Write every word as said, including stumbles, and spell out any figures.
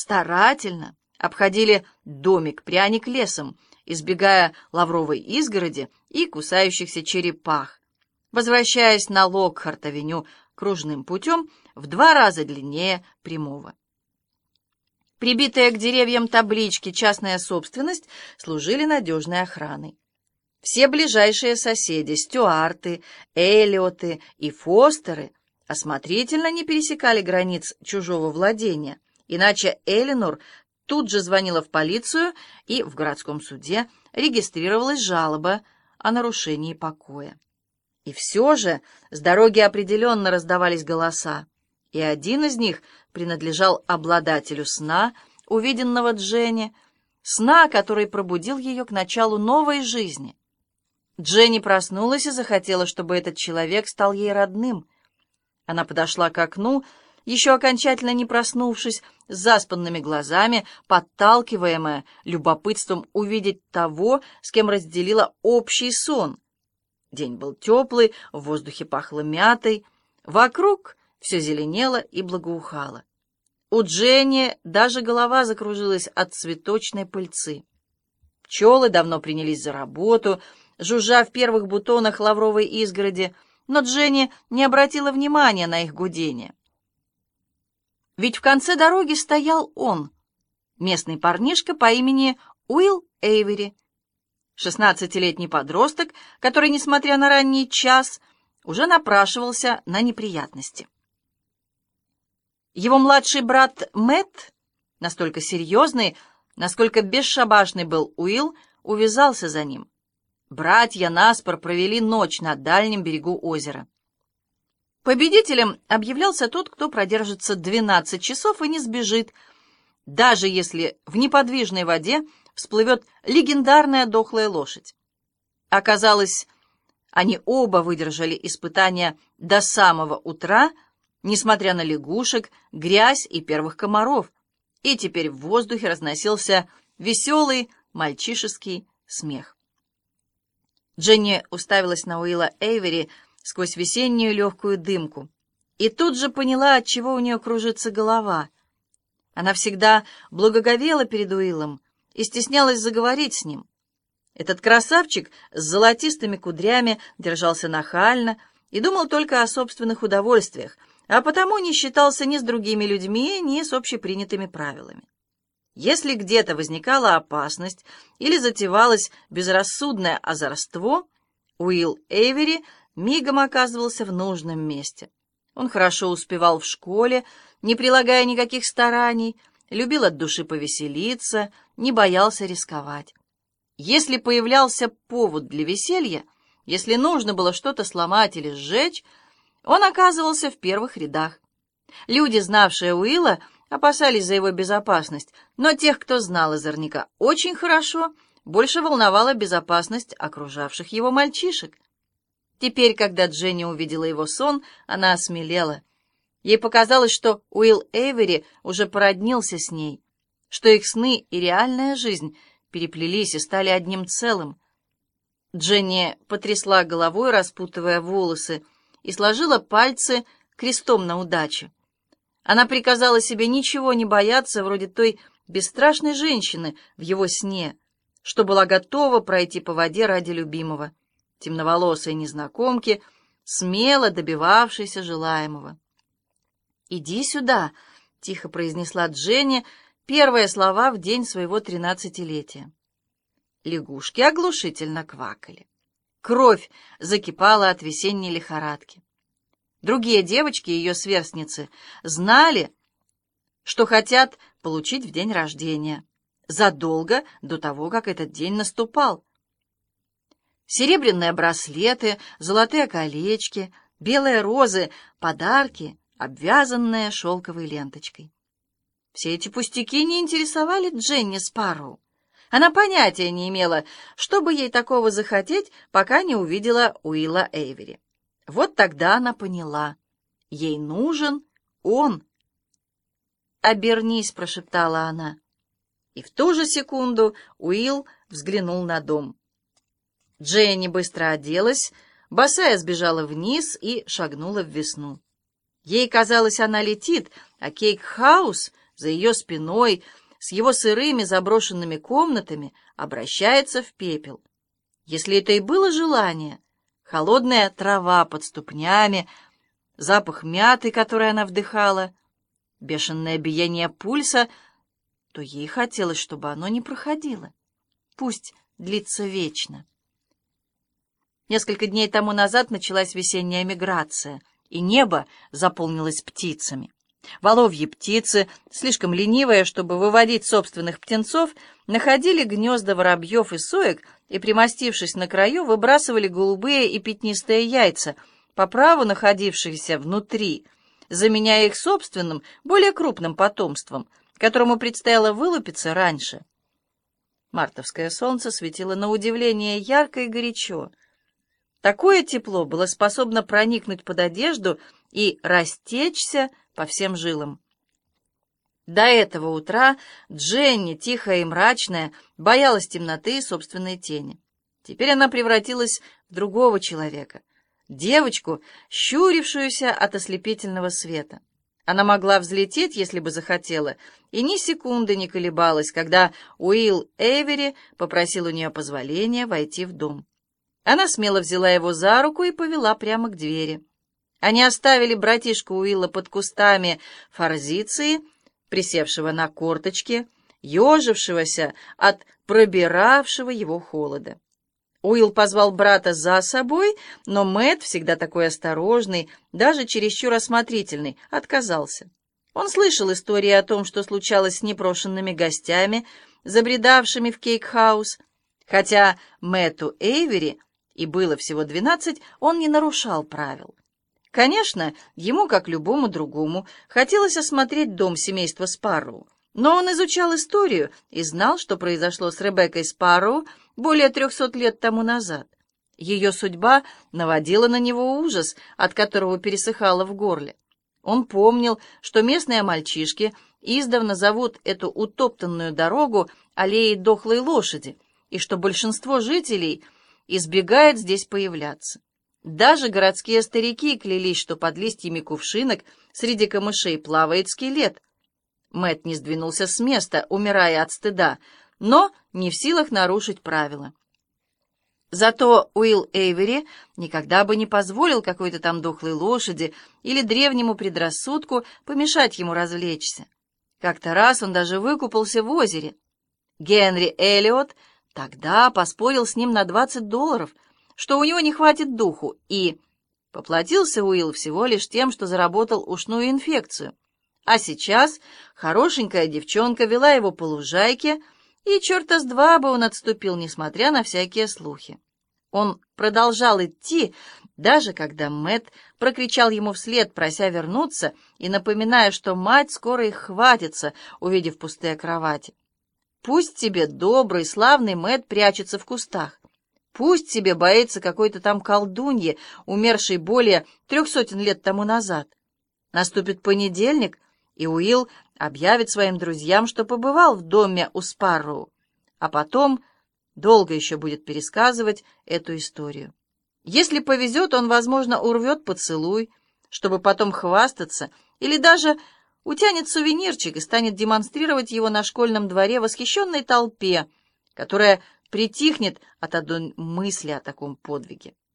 старательно обходили домик-пряник лесом, избегая лавровой изгороди и кусающихся черепах, возвращаясь на Локхарт-авеню кружным путем в два раза длиннее прямого. Прибитые к деревьям таблички «Частная собственность» служили надежной охраной. Все ближайшие соседи, Стюарты, Эллиоты и Фостеры, осмотрительно не пересекали границ чужого владения, иначе Эленор тут же звонила в полицию, и в городском суде регистрировалась жалоба о нарушении покоя. И все же с дороги определенно раздавались голоса, и один из них принадлежал обладателю сна, увиденного Дженни, сна, который пробудил ее к началу новой жизни. Дженни проснулась и захотела, чтобы этот человек стал ей родным. Она подошла к окну, еще окончательно не проснувшись, с заспанными глазами, подталкиваемая любопытством увидеть того, с кем разделила общий сон. День был теплый, в воздухе пахло мятой, вокруг все зеленело и благоухало. У Дженни даже голова закружилась от цветочной пыльцы. Пчелы давно принялись за работу, жужжа в первых бутонах лавровой изгороди, но Дженни не обратила внимания на их гудение. Ведь в конце дороги стоял он, местный парнишка по имени Уилл Эйвери, шестнадцатилетний подросток, который, несмотря на ранний час, уже напрашивался на неприятности. Его младший брат Мэтт, настолько серьезный, насколько бесшабашный был Уилл, увязался за ним. Братья наспор провели ночь на дальнем берегу озера. Победителем объявлялся тот, кто продержится двенадцать часов и не сбежит, даже если в неподвижной воде всплывет легендарная дохлая лошадь. Оказалось, они оба выдержали испытания до самого утра, несмотря на лягушек, грязь и первых комаров, и теперь в воздухе разносился веселый мальчишеский смех. Дженни уставилась на Уилла Эйвери сквозь весеннюю легкую дымку и тут же поняла, от чего у нее кружится голова. Она всегда благоговела перед Уиллом и стеснялась заговорить с ним. Этот красавчик с золотистыми кудрями держался нахально и думал только о собственных удовольствиях, а потому не считался ни с другими людьми, ни с общепринятыми правилами. Если где-то возникала опасность или затевалось безрассудное озорство, Уилл Эйвери мигом оказывался в нужном месте. Он хорошо успевал в школе, не прилагая никаких стараний, любил от души повеселиться, не боялся рисковать. Если появлялся повод для веселья, если нужно было что-то сломать или сжечь, он оказывался в первых рядах. Люди, знавшие Уилла, опасались за его безопасность, но тех, кто знал озорника очень хорошо, больше волновала безопасность окружавших его мальчишек. Теперь, когда Дженни увидела его сон, она осмелела. Ей показалось, что Уилл Эйвери уже породнился с ней, что их сны и реальная жизнь переплелись и стали одним целым. Дженни потрясла головой, распутывая волосы, и сложила пальцы крестом на удачу. Она приказала себе ничего не бояться, вроде той бесстрашной женщины в его сне, что была готова пройти по воде ради любимого, темноволосой незнакомки, смело добивавшейся желаемого. «Иди сюда», — тихо произнесла Дженни первые слова в день своего тринадцатилетия. Лягушки оглушительно квакали. Кровь закипала от весенней лихорадки. Другие девочки, ее сверстницы, знали, что хотят получить в день рождения, задолго до того, как этот день наступал. Серебряные браслеты, золотые колечки, белые розы, подарки, обвязанные шелковой ленточкой. Все эти пустяки не интересовали Дженни Спарроу. Она понятия не имела, что бы ей такого захотеть, пока не увидела Уилла Эйвери. Вот тогда она поняла. Ей нужен он. «Обернись», — прошептала она. И в ту же секунду Уилл взглянул на дом. Дженни быстро оделась, босая сбежала вниз и шагнула в весну. Ей казалось, она летит, а Кейк-хаус за ее спиной, с его сырыми заброшенными комнатами, обращается в пепел. Если это и было желание, холодная трава под ступнями, запах мяты, который она вдыхала, бешеное биение пульса, то ей хотелось, чтобы оно не проходило. Пусть длится вечно. Несколько дней тому назад началась весенняя миграция, и небо заполнилось птицами. Воловьи птицы, слишком ленивые, чтобы выводить собственных птенцов, находили гнезда воробьев и соек и, примостившись на краю, выбрасывали голубые и пятнистые яйца, по праву находившиеся внутри, заменяя их собственным, более крупным потомством, которому предстояло вылупиться раньше. Мартовское солнце светило на удивление ярко и горячо. Такое тепло было способно проникнуть под одежду и растечься по всем жилам. До этого утра Дженни, тихая и мрачная, боялась темноты и собственной тени. Теперь она превратилась в другого человека, девочку, щурившуюся от ослепительного света. Она могла взлететь, если бы захотела, и ни секунды не колебалась, когда Уилл Эйвери попросил у нее позволения войти в дом. Она смело взяла его за руку и повела прямо к двери. Они оставили братишку Уилла под кустами форзиции, присевшего на корточки, ежившегося от пробиравшего его холода. Уилл позвал брата за собой, но Мэтт, всегда такой осторожный, даже чересчур осмотрительный, отказался. Он слышал истории о том, что случалось с непрошенными гостями, забредавшими в Кейк-хаус. Хотя Мэтту Эйвери и было всего двенадцать, он не нарушал правил. Конечно, ему, как любому другому, хотелось осмотреть дом семейства Спарроу, но он изучал историю и знал, что произошло с Ребеккой Спарроу более трехсот лет тому назад. Ее судьба наводила на него ужас, от которого пересыхало в горле. Он помнил, что местные мальчишки издавна зовут эту утоптанную дорогу аллеей дохлой лошади, и что большинство жителей избегает здесь появляться. Даже городские старики клялись, что под листьями кувшинок среди камышей плавает скелет. Мэтт не сдвинулся с места, умирая от стыда, но не в силах нарушить правила. Зато Уилл Эйвери никогда бы не позволил какой-то там дохлой лошади или древнему предрассудку помешать ему развлечься. Как-то раз он даже выкупался в озере. Генри Эллиот тогда поспорил с ним на двадцать долларов, что у него не хватит духу, и поплатился Уилл всего лишь тем, что заработал ушную инфекцию. А сейчас хорошенькая девчонка вела его по лужайке, и черта с два бы он отступил, несмотря на всякие слухи. Он продолжал идти, даже когда Мэтт прокричал ему вслед, прося вернуться и напоминая, что мать скоро их хватится, увидев пустые кровати. Пусть тебе добрый, славный Мэтт прячется в кустах. Пусть себе боится какой-то там колдуньи, умершей более трех сотен лет тому назад. Наступит понедельник, и Уилл объявит своим друзьям, что побывал в доме у Спарроу, а потом долго еще будет пересказывать эту историю. Если повезет, он, возможно, урвет поцелуй, чтобы потом хвастаться, или даже утянет сувенирчик и станет демонстрировать его на школьном дворе восхищенной толпе, которая притихнет от одной мысли о таком подвиге.